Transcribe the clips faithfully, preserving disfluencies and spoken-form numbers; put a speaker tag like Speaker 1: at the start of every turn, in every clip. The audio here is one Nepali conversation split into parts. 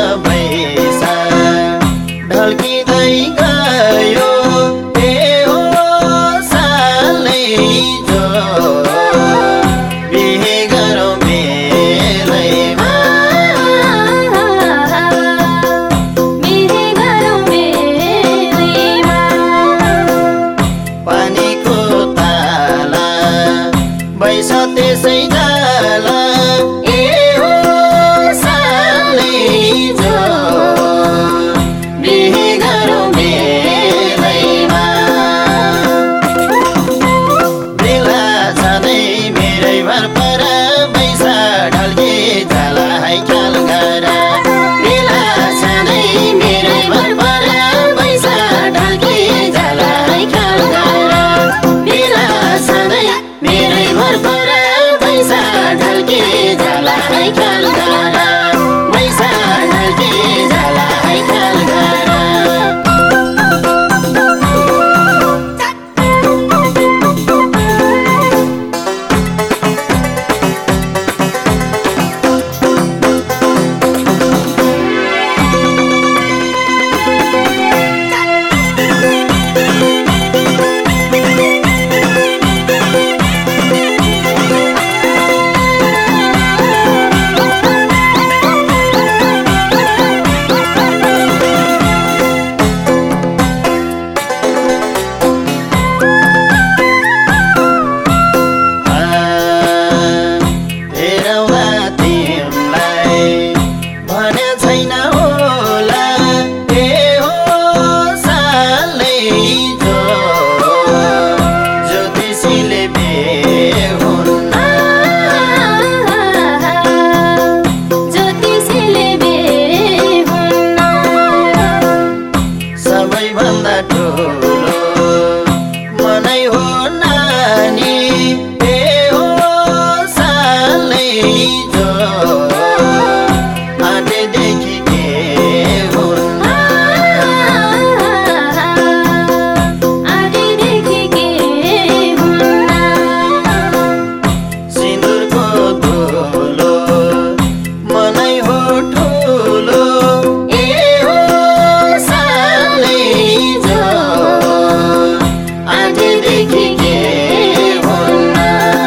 Speaker 1: भैसा ढल्किँदै गयो ए हो सालै जो बिहे गरौँ बेलैमा
Speaker 2: बिहे गरौँ बेलैमा
Speaker 1: पानीको ताला बैस त्यसै जाला ए हो सालै जो बिहे गरौँ बेलैमा बेला जाँदै मेरै भर पर बैसा ढल्के जाला है ख्याल गर बेला जाँदै मेरै भर पर बैसा ढल्के जाला है ख्याल गर बेला जाँदै मेरै भर पर बैसा ढल्के जाला है ख्याल गर बैसा ढल्के जाला है ख्याल गर सबैभन्दा ठुलो मनै हो नानी ए हो सालै जो आँटेदेखि के हुन्न
Speaker 2: आँटेदेखि के हुन्न
Speaker 1: सिन्दुरको धुलो मनै हो ठुलो ए हो सालै जो आँटेदेखि के हुन्न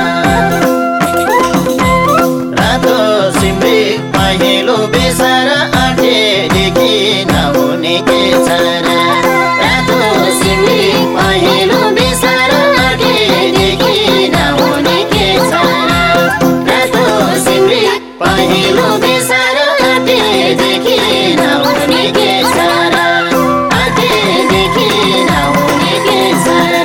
Speaker 1: रातो सिम्रिक पहेँलो बेसार आँटेदेखि नहुने के छ र रातो सिम्रिक पहेँलो बेसार आँटेदेखि नहुने के छ र रातो सिम्रिक पहेँलो बेसार आँटेदेखि नहुने के छ र आँटेदेखि नहुने के छ र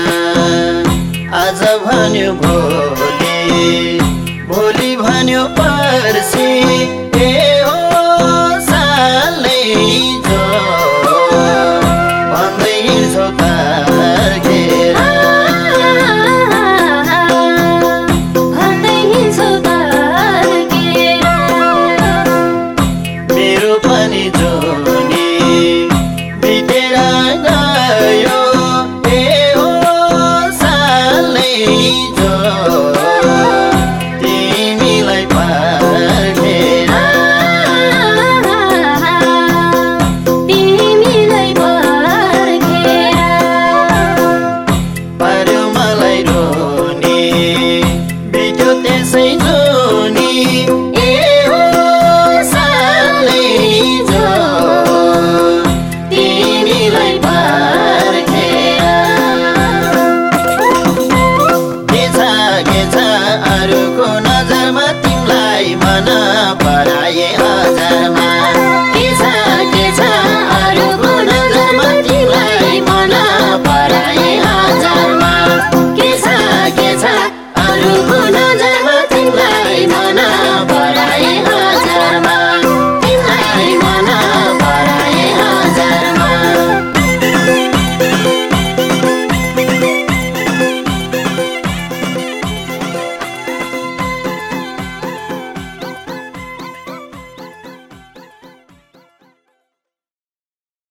Speaker 1: आज भन्यो भोलि भोलि भन्यो